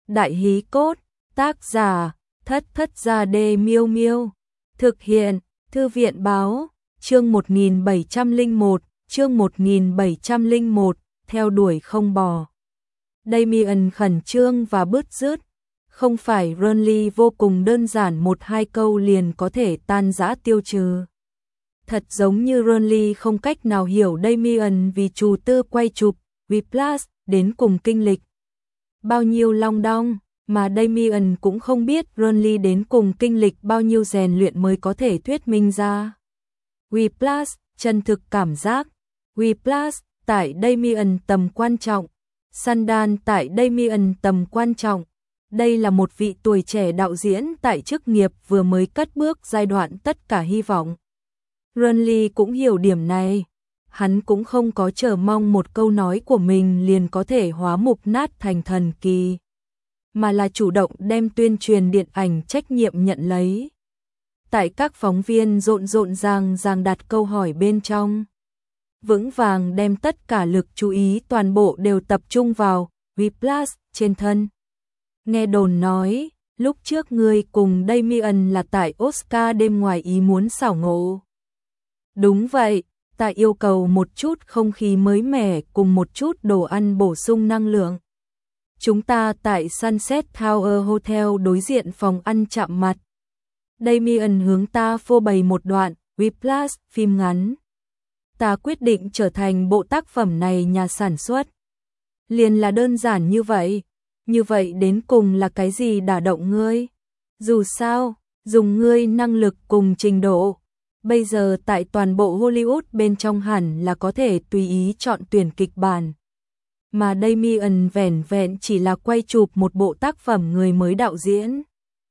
Đại hí cốt, tác giả, Thất Thất Gia Đê Miêu Miêu. Thực hiện, Thư viện báo, chương 1701, chương 1701, theo đuổi không bỏ. Damien khẩn trương và bứt rứt, không phải Renly vô cùng đơn giản một hai câu liền có thể tan rã tiêu trừ. Thật giống như Renly không cách nào hiểu Damien vì chủ tư quay chụp Whiplash đến cùng kinh lịch bao nhiêu long đong, mà Damien cũng không biết Renly đến cùng kinh lịch bao nhiêu rèn luyện mới có thể thuyết minh ra. Whiplash, chân thực cảm giác. Whiplash, tại Damien tầm quan trọng. Sundance tại Damien tầm quan trọng. Đây là một vị tuổi trẻ đạo diễn tại chức nghiệp vừa mới cất bước giai đoạn tất cả hy vọng. Renly cũng hiểu điểm này. Hắn cũng không có chờ mong một câu nói của mình liền có thể hóa mục nát thành thần kỳ, mà là chủ động đem tuyên truyền điện ảnh trách nhiệm nhận lấy. Tại các phóng viên rộn ràng đặt câu hỏi bên trong, vững vàng đem tất cả lực chú ý toàn bộ đều tập trung vào Whiplash trên thân. Nghe đồn nói, lúc trước ngươi cùng Damien là tại Oscar đêm ngoài ý muốn xảo ngộ. Đúng vậy, ta yêu cầu một chút không khí mới mẻ cùng một chút đồ ăn bổ sung năng lượng. Chúng ta tại Sunset Tower Hotel đối diện phòng ăn chạm mặt. Damien hướng ta phô bày một đoạn Whiplash phim ngắn. Ta quyết định trở thành bộ tác phẩm này nhà sản xuất. Liền là đơn giản như vậy. Như vậy đến cùng là cái gì đả động ngươi? Dù sao, dùng ngươi năng lực cùng trình độ. Bây giờ tại toàn bộ Hollywood bên trong hẳn là có thể tùy ý chọn tuyển kịch bản. Mà Damien vẻn vẹn chỉ là quay chụp một bộ tác phẩm người mới đạo diễn.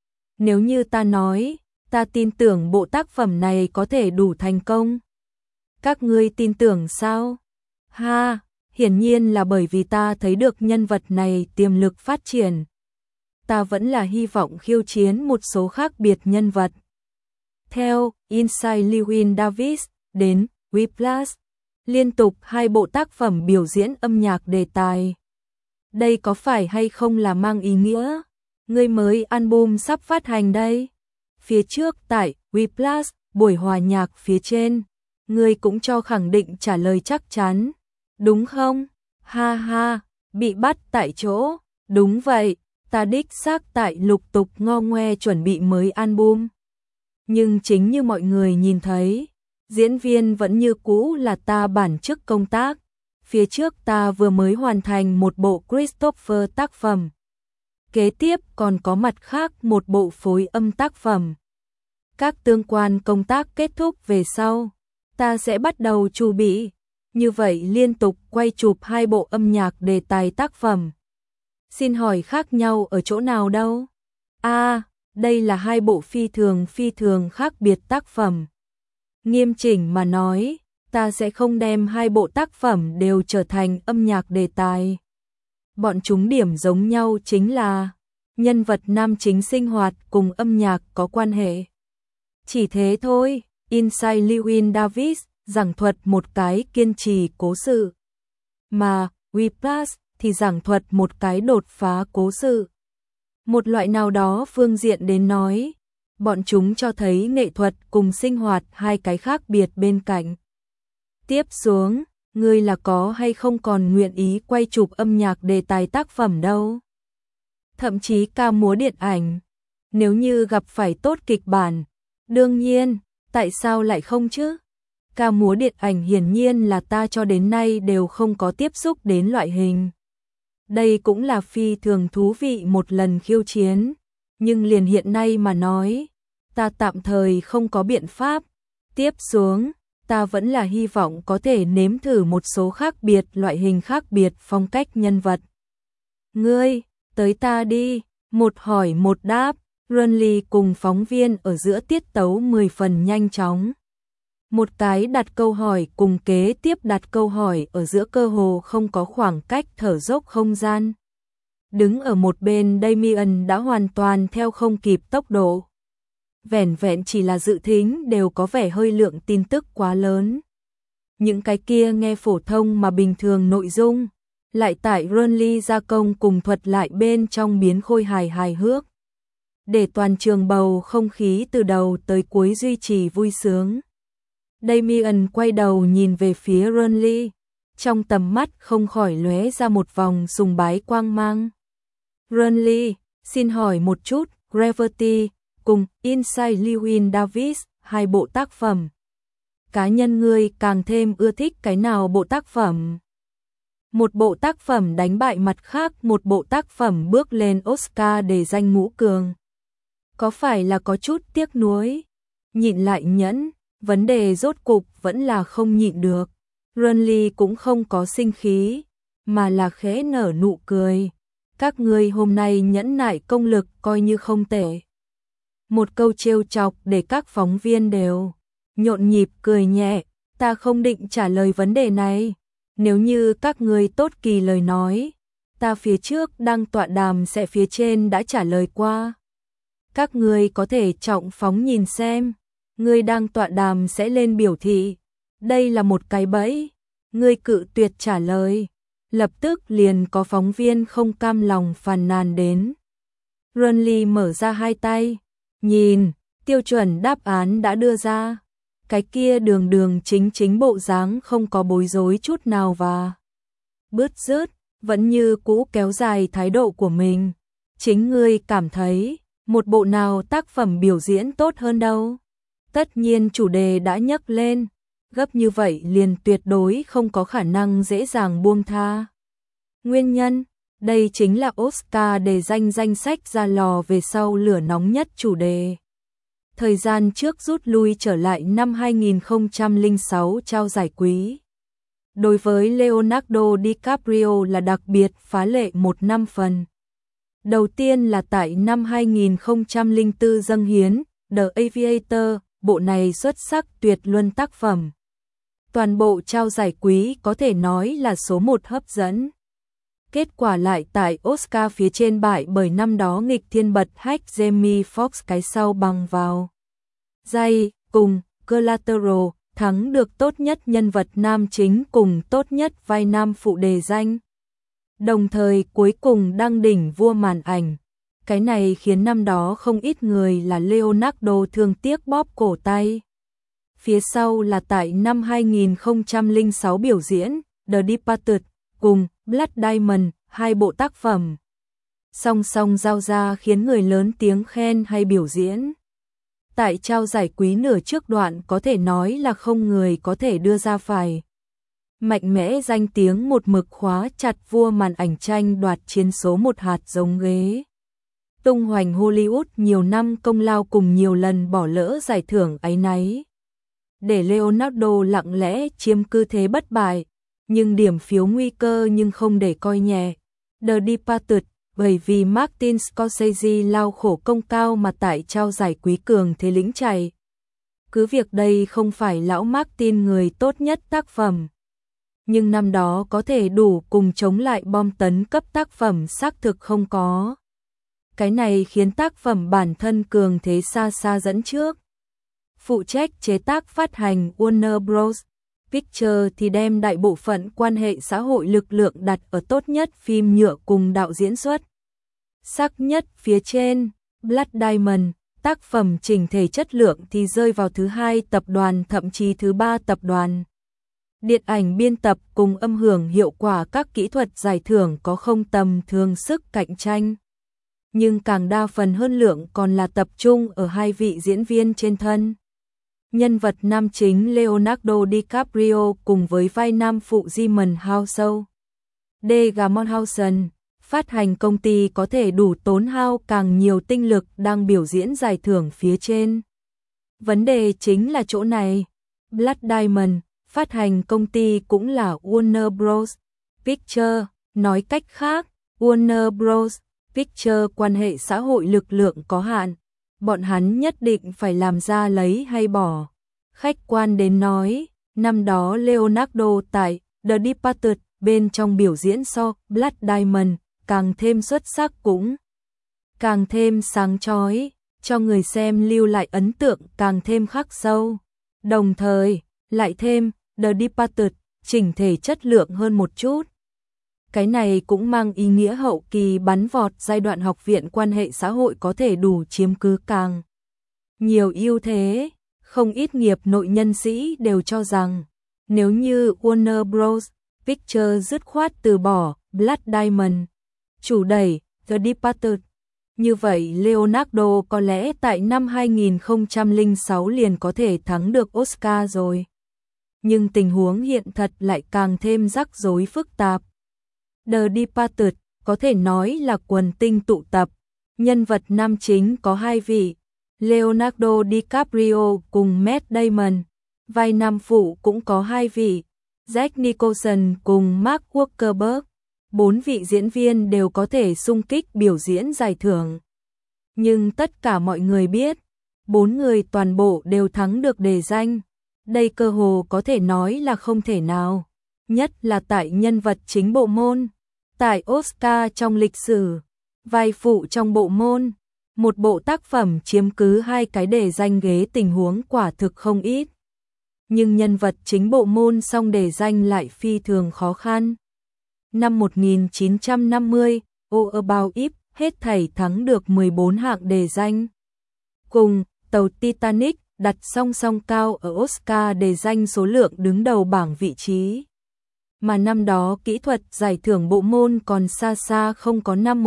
Nếu như ta nói, ta tin tưởng bộ tác phẩm này có thể đủ thành công. Các ngươi tin tưởng sao? Ha, hiển nhiên là bởi vì ta thấy được nhân vật này tiềm lực phát triển. Ta vẫn là hy vọng khiêu chiến một số khác biệt nhân vật. Theo Inside Llewyn Davis đến Whiplash, liên tục 2 bộ tác phẩm biểu diễn âm nhạc đề tài. Đây có phải hay không là mang ý nghĩa người mới album sắp phát hành đây? Phía trước tại Whiplash, buổi hòa nhạc phía trên, người cũng cho khẳng định trả lời chắc chắn, đúng không? Ha ha, bị bắt tại chỗ, đúng vậy, ta đích xác tại lục tục ngo ngoe chuẩn bị mới album. Nhưng chính như mọi người nhìn thấy, diễn viên vẫn như cũ là ta bản chức công tác. Phía trước ta vừa mới hoàn thành một bộ Christopher tác phẩm. Kế tiếp còn có mặt khác một bộ phối âm tác phẩm. Các tương quan công tác kết thúc về sau, ta sẽ bắt đầu chuẩn bị. Như vậy liên tục quay chụp 2 bộ âm nhạc đề tài tác phẩm. Xin hỏi khác nhau ở chỗ nào đâu? Đây là 2 bộ phi thường khác biệt tác phẩm. Nghiêm chỉnh mà nói, ta sẽ không đem 2 bộ tác phẩm đều trở thành âm nhạc đề tài. Bọn chúng điểm giống nhau chính là nhân vật nam chính sinh hoạt cùng âm nhạc có quan hệ. Chỉ thế thôi. Inside Llewyn Davis giảng thuật một cái kiên trì cố sự, mà Whiplash thì giảng thuật một cái đột phá cố sự. Một loại nào đó phương diện đến nói, bọn chúng cho thấy nghệ thuật cùng sinh hoạt 2 cái khác biệt bên cạnh. Tiếp xuống, ngươi là có hay không còn nguyện ý quay chụp âm nhạc đề tài tác phẩm đâu? Thậm chí ca múa điện ảnh, nếu như gặp phải tốt kịch bản, đương nhiên, tại sao lại không chứ? Ca múa điện ảnh hiển nhiên là ta cho đến nay đều không có tiếp xúc đến loại hình. Đây cũng là phi thường thú vị một lần khiêu chiến, nhưng liền hiện nay mà nói, ta tạm thời không có biện pháp. Tiếp xuống, ta vẫn là hy vọng có thể nếm thử một số khác biệt loại hình khác biệt phong cách nhân vật. Ngươi, tới ta đi, một hỏi một đáp, Renly cùng phóng viên ở giữa tiết tấu 10 phần nhanh chóng. Một cái đặt câu hỏi cùng kế tiếp đặt câu hỏi ở giữa cơ hồ không có khoảng cách thở dốc không gian. Đứng ở một bên Damien đã hoàn toàn theo không kịp tốc độ. Vẻn vẹn chỉ là dự thính đều có vẻ hơi lượng tin tức quá lớn. Những cái kia nghe phổ thông mà bình thường nội dung, lại tại Renly gia công cùng thuật lại bên trong biến khôi hài hước. Để toàn trường bầu không khí từ đầu tới cuối duy trì vui sướng. Damian quay đầu nhìn về phía Renly, trong tầm mắt không khỏi lóe ra một vòng sùng bái quang mang. Renly, xin hỏi một chút, Gravity cùng Inside Llewyn Davis, hai bộ tác phẩm. Cá nhân ngươi càng thêm ưa thích cái nào bộ tác phẩm? Một bộ tác phẩm đánh bại mặt khác một bộ tác phẩm bước lên Oscar để danh ngũ cường. Có phải là có chút tiếc nuối? Nhịn lại nhẫn, vấn đề rốt cục vẫn là không nhịn được. Renly cũng không có sinh khí, mà là khẽ nở nụ cười. Các ngươi hôm nay nhẫn nại công lực coi như không tệ. Một câu trêu chọc để các phóng viên đều nhộn nhịp cười nhẹ. Ta không định trả lời vấn đề này. Nếu như các ngươi tốt kỳ lời nói, ta phía trước đang tọa đàm sẽ phía trên đã trả lời qua. Các ngươi có thể trọng phóng nhìn xem, ngươi đang tọa đàm sẽ lên biểu thị. Đây là một cái bẫy, ngươi cự tuyệt trả lời. Lập tức liền có phóng viên không cam lòng phàn nàn đến. Renly mở ra hai tay, nhìn, tiêu chuẩn đáp án đã đưa ra. Cái kia đường đường chính bộ dáng không có bối rối chút nào và bứt rứt, vẫn như cũ kéo dài thái độ của mình. Chính ngươi cảm thấy, một bộ nào tác phẩm biểu diễn tốt hơn đâu? Tất nhiên chủ đề đã nhấc lên, gấp như vậy liền tuyệt đối không có khả năng dễ dàng buông tha. Nguyên nhân, đây chính là Oscar để danh sách ra lò về sau lửa nóng nhất chủ đề. Thời gian trước rút lui trở lại năm 2006 trao giải quý. Đối với Leonardo DiCaprio là đặc biệt phá lệ 1 năm phần. Đầu tiên là tại năm 2004 dâng hiến The Aviator, bộ này xuất sắc tuyệt luân tác phẩm. Toàn bộ trao giải quý có thể nói là số 1 hấp dẫn. Kết quả lại tại Oscar phía trên bại bởi năm đó nghịch thiên bật hách Jamie Foxx cái sau bằng vào giây cùng Collateral thắng được tốt nhất nhân vật nam chính cùng tốt nhất vai nam phụ đề danh. Đồng thời cuối cùng đăng đỉnh vua màn ảnh. Cái này khiến năm đó không ít người là Leonardo thương tiếc bóp cổ tay. Phía sau là tại năm 2006 biểu diễn The Departed cùng Blood Diamond, hai bộ tác phẩm song song giao ra khiến người lớn tiếng khen hay biểu diễn. Tại trao giải quý nửa trước đoạn có thể nói là không người có thể đưa ra phải. Mạnh mẽ danh tiếng một mực khóa chặt vua màn ảnh tranh đoạt chiến số 1 hạt giống ghế. Tung hoành Hollywood nhiều năm công lao cùng nhiều lần bỏ lỡ giải thưởng áy náy. Để Leonardo lặng lẽ chiếm cứ thế bất bại, nhưng điểm phiếu nguy cơ nhưng không để coi nhẹ. The Departed, bởi vì Martin Scorsese lao khổ công cao mà tại trao giải quý cường thế lĩnh chạy. Cứ việc đây không phải lão Martin người tốt nhất tác phẩm, nhưng năm đó có thể đủ cùng chống lại bom tấn cấp tác phẩm xác thực không có. Cái này khiến tác phẩm bản thân cường thế xa xa dẫn trước. Phụ trách chế tác phát hành Warner Bros. Pictures thì đem đại bộ phận quan hệ xã hội lực lượng đặt ở tốt nhất phim nhựa cùng đạo diễn xuất sắc nhất phía trên. Blood Diamond, tác phẩm chỉnh thể chất lượng thì rơi vào thứ 2 tập đoàn thậm chí thứ 3 tập đoàn. Điện ảnh biên tập cùng âm hưởng hiệu quả các kỹ thuật giải thưởng có không tầm thường sức cạnh tranh. Nhưng càng đa phần hơn lượng còn là tập trung ở hai vị diễn viên trên thân. Nhân vật nam chính Leonardo DiCaprio cùng với vai nam phụ Jimon Houseau. D. Gamonhausen, phát hành công ty có thể đủ tốn hao càng nhiều tinh lực đang biểu diễn giải thưởng phía trên. Vấn đề chính là chỗ này. Blood Diamond, phát hành công ty cũng là Warner Bros. Pictures, nói cách khác, Warner Bros. Pictures quan hệ xã hội lực lượng có hạn. Bọn hắn nhất định phải làm ra lấy hay bỏ. Khách quan đến nói, năm đó Leonardo tại The Departed bên trong biểu diễn so Blood Diamond càng thêm xuất sắc cũng càng thêm sáng chói, cho người xem lưu lại ấn tượng càng thêm khắc sâu. Đồng thời, lại thêm The Departed chỉnh thể chất lượng hơn một chút. Cái này cũng mang ý nghĩa hậu kỳ bắn vọt giai đoạn học viện quan hệ xã hội có thể đủ chiếm cứ càng nhiều ưu thế. Không ít nghiệp nội nhân sĩ đều cho rằng, nếu như Warner Bros. Pictures dứt khoát từ bỏ Blood Diamond, chủ đẩy The Departed, như vậy Leonardo có lẽ tại năm 2006 liền có thể thắng được Oscar rồi. Nhưng tình huống hiện thật lại càng thêm rắc rối phức tạp. The Departed có thể nói là quần tinh tụ tập, nhân vật nam chính có hai vị, Leonardo DiCaprio cùng Matt Damon, vai nam phụ cũng có hai vị, Jack Nicholson cùng Mark Wahlberg. 4 vị diễn viên đều có thể xung kích biểu diễn giải thưởng. Nhưng tất cả mọi người biết, 4 người toàn bộ đều thắng được đề danh. Đây cơ hồ có thể nói là không thể nào, nhất là tại nhân vật chính bộ môn. Tại Oscar trong lịch sử, vai phụ trong bộ môn, một bộ tác phẩm chiếm cứ 2 cái đề danh ghế tình huống quả thực không ít. Nhưng nhân vật chính bộ môn song đề danh lại phi thường khó khăn. Năm 1950, All About Eve hết thảy thắng được 14 hạng đề danh. Cùng tàu Titanic đặt song song cao ở Oscar đề danh số lượng đứng đầu bảng vị trí. Mà năm đó kỹ thuật giải thưởng bộ môn còn xa xa không có năm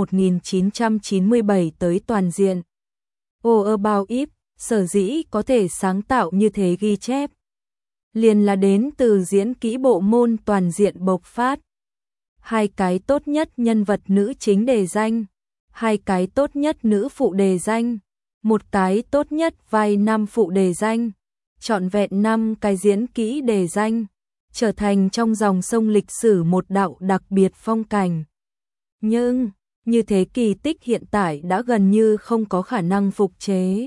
1997 tới toàn diện. All About Eve sở dĩ có thể sáng tạo như thế ghi chép, liền là đến từ diễn kỹ bộ môn toàn diện bộc phát. 2 cái tốt nhất nhân vật nữ chính đề danh, 2 cái tốt nhất nữ phụ đề danh, 1 cái tốt nhất vai nam phụ đề danh, trọn vẹn 5 cái diễn kỹ đề danh, trở thành trong dòng sông lịch sử một đạo đặc biệt phong cảnh. Nhưng, như thế kỳ tích hiện tại đã gần như không có khả năng phục chế.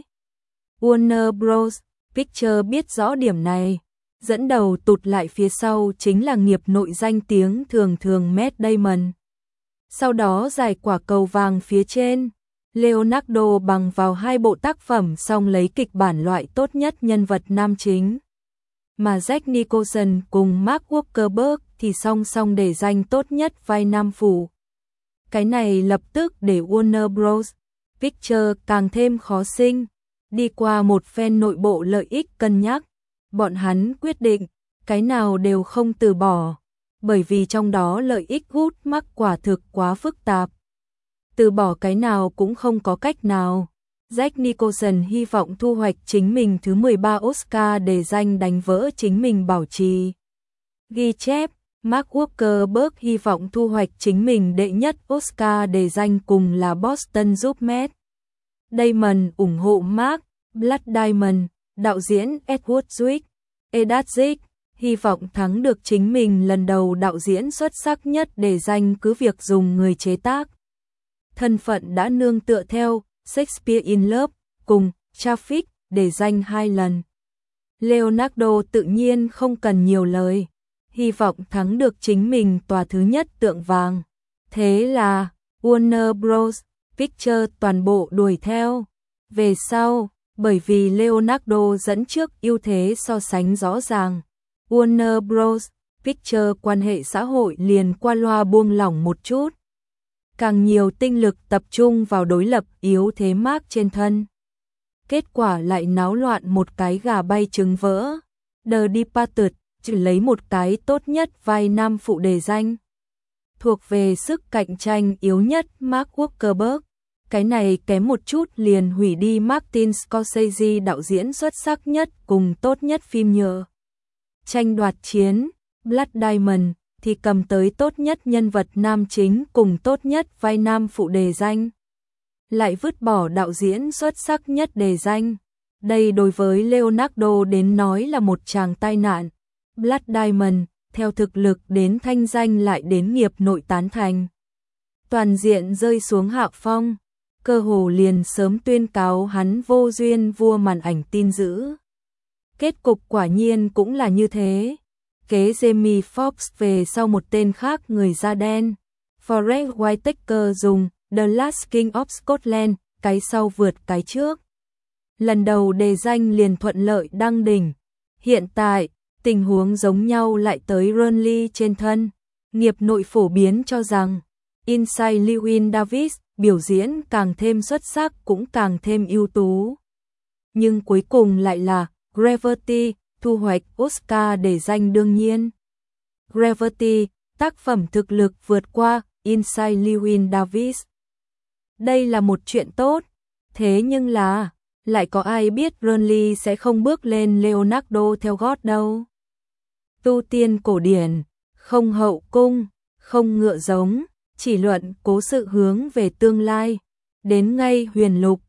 Warner Bros. Pictures biết rõ điểm này. Dẫn đầu tụt lại phía sau chính là nghiệp nội danh tiếng thường thường Matt Damon. Sau đó giải quả cầu vàng phía trên, Leonardo bằng vào 2 bộ tác phẩm song lấy kịch bản loại tốt nhất nhân vật nam chính. Mà Jack Nicholson cùng Mark Wahlberg thì song song để danh tốt nhất vai nam phụ. Cái này lập tức để Warner Bros. Pictures càng thêm khó sinh. Đi qua một phen nội bộ lợi ích cân nhắc, bọn hắn quyết định, cái nào đều không từ bỏ, bởi vì trong đó lợi ích hút mắc quả thực quá phức tạp. Từ bỏ cái nào cũng không có cách nào. Jack Nicholson hy vọng thu hoạch chính mình thứ 13 Oscar đề danh đánh vỡ chính mình bảo trì ghi chép. Mark Wahlberg hy vọng thu hoạch chính mình đệ nhất Oscar đề danh cùng là Boston giúp Matt Damon ủng hộ Mark Blood Diamond. Đạo diễn Edward Zwick, Edatzik, hy vọng thắng được chính mình lần đầu đạo diễn xuất sắc nhất để danh cứ việc dùng người chế tác. Thân phận đã nương tựa theo Shakespeare in Love cùng Traffic để danh 2 lần. Leonardo tự nhiên không cần nhiều lời, hy vọng thắng được chính mình tòa thứ nhất tượng vàng. Thế là Warner Bros. Pictures toàn bộ đuổi theo. Về sau, bởi vì Leonardo dẫn trước ưu thế so sánh rõ ràng, Warner Bros. Pictures quan hệ xã hội liền qua loa buông lỏng một chút. Càng nhiều tinh lực tập trung vào đối lập yếu thế Mark trên thân. Kết quả lại náo loạn một cái gà bay trứng vỡ. The Departed chỉ lấy một cái tốt nhất vai nam phụ đề danh. Thuộc về sức cạnh tranh yếu nhất Mark Wahlberg. Cái này kém một chút liền hủy đi Martin Scorsese đạo diễn xuất sắc nhất cùng tốt nhất phim nhựa. Tranh đoạt chiến, Blood Diamond thì cầm tới tốt nhất nhân vật nam chính cùng tốt nhất vai nam phụ đề danh. Lại vứt bỏ đạo diễn xuất sắc nhất đề danh. Đây đối với Leonardo đến nói là một tràng tai nạn. Blood Diamond, theo thực lực đến thanh danh lại đến nghiệp nội tán thành. Toàn diện rơi xuống hạ phong. Cơ hồ liền sớm tuyên cáo hắn vô duyên vua màn ảnh tin dữ. Kết cục quả nhiên cũng là như thế. Kế Jamie Foxx về sau một tên khác người da đen. Forest Whitaker dùng The Last King of Scotland, cái sau vượt cái trước. Lần đầu đề danh liền thuận lợi đăng đỉnh. Hiện tại, tình huống giống nhau lại tới Burnley trên thân. Nghiệp nội phổ biến cho rằng Inside Llewyn Davis biểu diễn càng thêm xuất sắc cũng càng thêm ưu tú. Nhưng cuối cùng lại là Gravity thu hoạch Oscar để danh đương nhiên. Gravity, tác phẩm thực lực vượt qua Inside Llewyn Davis. Đây là một chuyện tốt, thế nhưng là lại có ai biết Burnley sẽ không bước lên Leonardo theo gót đâu. Tu tiên cổ điển, không hậu cung, không ngựa giống, chỉ luận cố sự hướng về tương lai. Đến ngay huyền lục,